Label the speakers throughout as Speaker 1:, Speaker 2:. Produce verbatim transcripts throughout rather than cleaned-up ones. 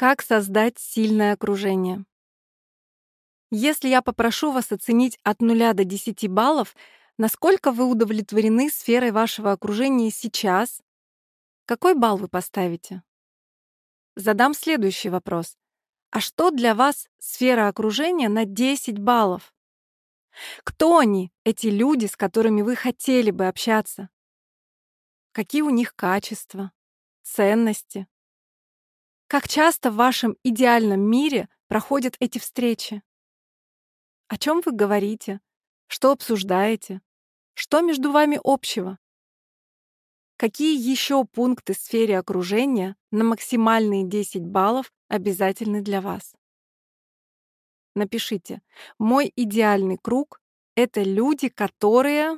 Speaker 1: Как создать сильное окружение? Если я попрошу вас оценить от нуля до десяти баллов, насколько вы удовлетворены сферой вашего окружения сейчас, какой балл вы поставите? Задам следующий вопрос. А что для вас сфера окружения на десять баллов? Кто они, эти люди, с которыми вы хотели бы общаться? Какие у них качества, ценности? Как часто в вашем идеальном мире проходят эти встречи? О чем вы говорите? Что обсуждаете? Что между вами общего? Какие еще пункты в сфере окружения на максимальные десять баллов обязательны для вас? Напишите. Мой идеальный круг — это люди, которые...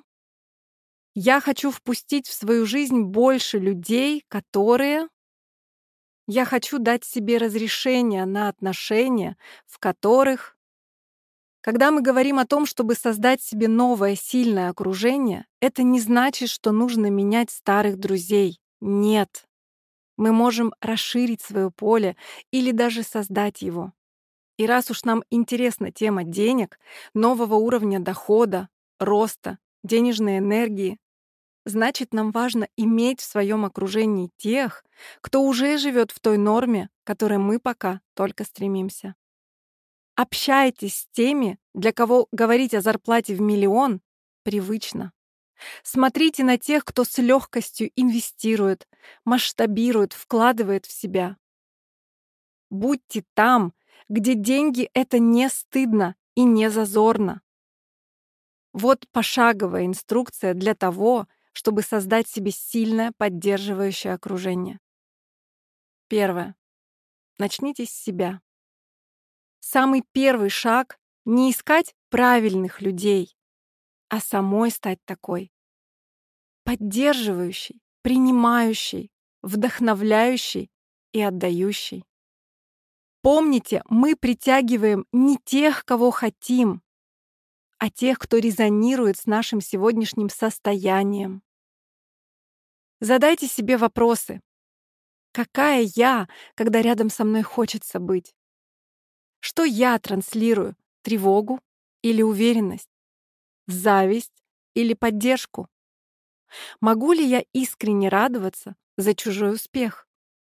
Speaker 1: Я хочу впустить в свою жизнь больше людей, которые... Я хочу дать себе разрешение на отношения, в которых... Когда мы говорим о том, чтобы создать себе новое сильное окружение, это не значит, что нужно менять старых друзей. Нет. Мы можем расширить свое поле или даже создать его. И раз уж нам интересна тема денег, нового уровня дохода, роста, денежной энергии, значит, нам важно иметь в своем окружении тех, кто уже живет в той норме, к которой мы пока только стремимся. Общайтесь с теми, для кого говорить о зарплате в миллион привычно. Смотрите на тех, кто с легкостью инвестирует, масштабирует, вкладывает в себя. Будьте там, где деньги — это не стыдно и не зазорно. Вот пошаговая инструкция для того, чтобы создать себе сильное поддерживающее окружение. Первое. Начните с себя. Самый первый шаг — не искать правильных людей, а самой стать такой. Поддерживающей, принимающей, вдохновляющей и отдающей. Помните, мы притягиваем не тех, кого хотим, а тех, кто резонирует с нашим сегодняшним состоянием. Задайте себе вопросы. Какая я, когда рядом со мной хочется быть? Что я транслирую? Тревогу или уверенность? Зависть или поддержку? Могу ли я искренне радоваться за чужой успех?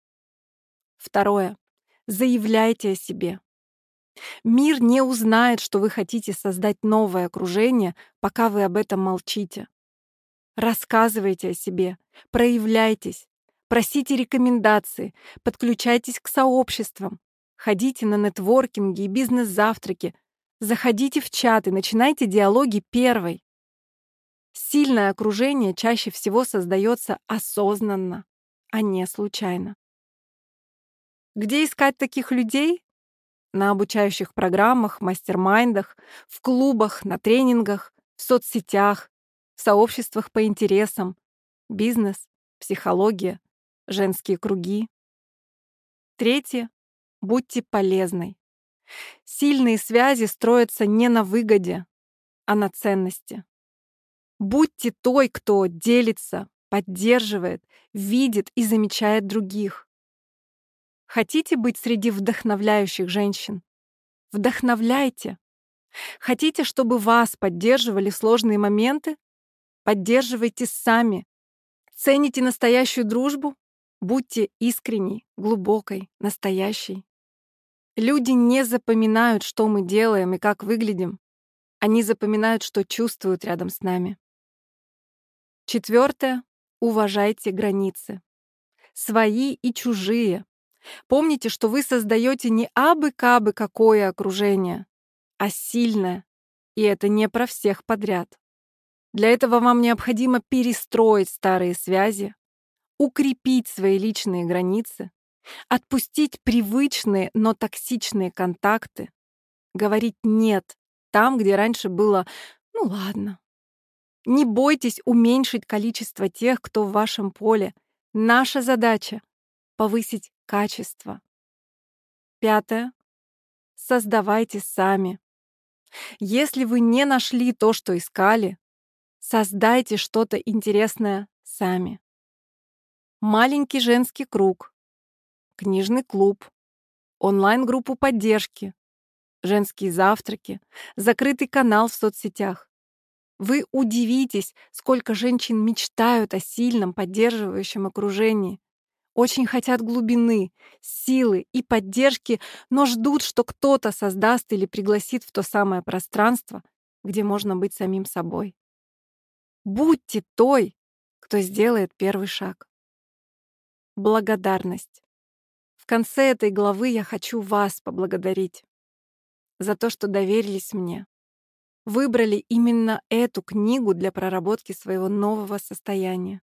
Speaker 1: Второе. Заявляйте о себе. Мир не узнает, что вы хотите создать новое окружение, пока вы об этом молчите. Рассказывайте о себе, проявляйтесь, просите рекомендации, подключайтесь к сообществам, ходите на нетворкинги и бизнес-завтраки, заходите в чаты, начинайте диалоги первой. Сильное окружение чаще всего создается осознанно, а не случайно. Где искать таких людей? На обучающих программах, мастер-майндах, в клубах, на тренингах, в соцсетях, в сообществах по интересам, бизнес, психология, женские круги. Третье. Будьте полезной. Сильные связи строятся не на выгоде, а на ценности. Будьте той, кто делится, поддерживает, видит и замечает других. Хотите быть среди вдохновляющих женщин? Вдохновляйте. Хотите, чтобы вас поддерживали в сложные моменты? Поддерживайте сами. Цените настоящую дружбу? Будьте искренней, глубокой, настоящей. Люди не запоминают, что мы делаем и как выглядим. Они запоминают, что чувствуют рядом с нами. Четвертое. Уважайте границы. Свои и чужие. Помните, что вы создаете не абы-кабы какое окружение, а сильное. И это не про всех подряд. Для этого вам необходимо перестроить старые связи, укрепить свои личные границы, отпустить привычные, но токсичные контакты, говорить «нет» там, где раньше было «ну ладно». Не бойтесь уменьшить количество тех, кто в вашем поле. Наша задача — повысить качество. Пятое. Создавайте сами. Если вы не нашли то, что искали, создайте что-то интересное сами. Маленький женский круг, книжный клуб, онлайн-группу поддержки, женские завтраки, закрытый канал в соцсетях. Вы удивитесь, сколько женщин мечтают о сильном, поддерживающем окружении, очень хотят глубины, силы и поддержки, но ждут, что кто-то создаст или пригласит в то самое пространство, где можно быть самим собой. Будьте той, кто сделает первый шаг. Благодарность. В конце этой главы я хочу вас поблагодарить за то, что доверились мне. Выбрали именно эту книгу для проработки своего нового состояния.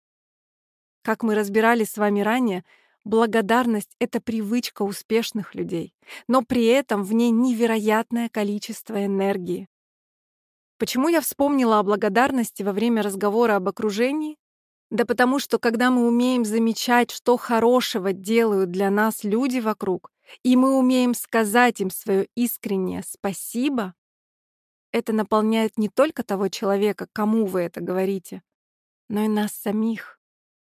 Speaker 1: Как мы разбирали с вами ранее, благодарность — это привычка успешных людей, но при этом в ней невероятное количество энергии. Почему я вспомнила о благодарности во время разговора об окружении? Да потому что, когда мы умеем замечать, что хорошего делают для нас люди вокруг, и мы умеем сказать им свое искреннее «спасибо», это наполняет не только того человека, кому вы это говорите, но и нас самих.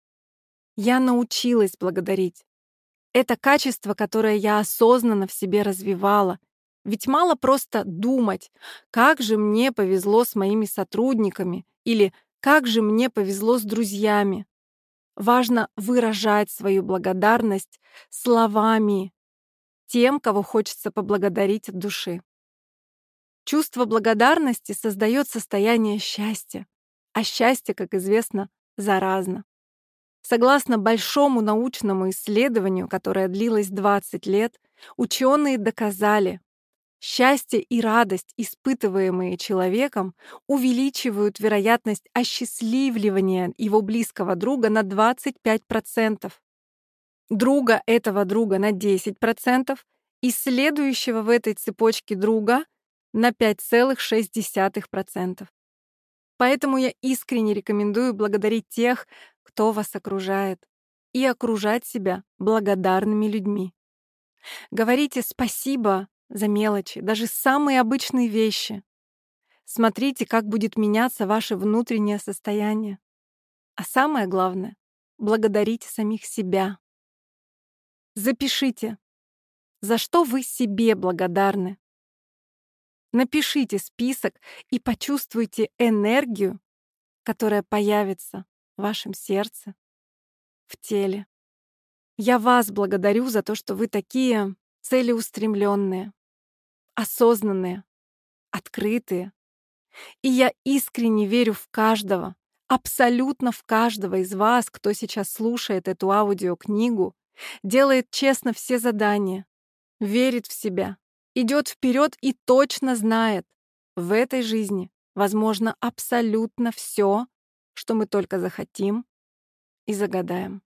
Speaker 1: Я научилась благодарить. Это качество, которое я осознанно в себе развивала. Ведь мало просто думать, как же мне повезло с моими сотрудниками или как же мне повезло с друзьями. Важно выражать свою благодарность словами тем, кого хочется поблагодарить от души. Чувство благодарности создает состояние счастья, а счастье, как известно, заразно. Согласно большому научному исследованию, которое длилось двадцать лет, ученые доказали, счастье и радость, испытываемые человеком, увеличивают вероятность осчастливливания его близкого друга на двадцать пять процентов, друга этого друга на десять процентов и следующего в этой цепочке друга на пять целых шесть десятых процента. Поэтому я искренне рекомендую благодарить тех, кто вас окружает, и окружать себя благодарными людьми. Говорите спасибо за мелочи, даже самые обычные вещи. Смотрите, как будет меняться ваше внутреннее состояние. А самое главное — благодарите самих себя. Запишите, за что вы себе благодарны. Напишите список и почувствуйте энергию, которая появится в вашем сердце, в теле. Я вас благодарю за то, что вы такие целеустремленные, осознанные, открытые. И я искренне верю в каждого, абсолютно в каждого из вас, кто сейчас слушает эту аудиокнигу, делает честно все задания, верит в себя, идет вперед и точно знает, в этой жизни возможно абсолютно все, что мы только захотим и загадаем.